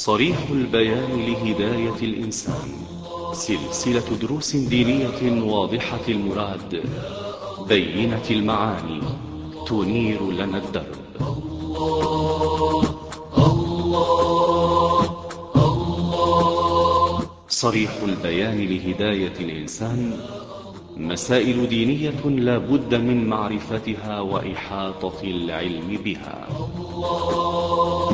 صريح البيان لهداية الإنسان، سلسلة دروس دينية واضحة المراد، بينة المعاني، تنير لنا الدرب. صريح البيان لهداية الإنسان، مسائل دينية لا بد من معرفتها وإحاطة العلم بها.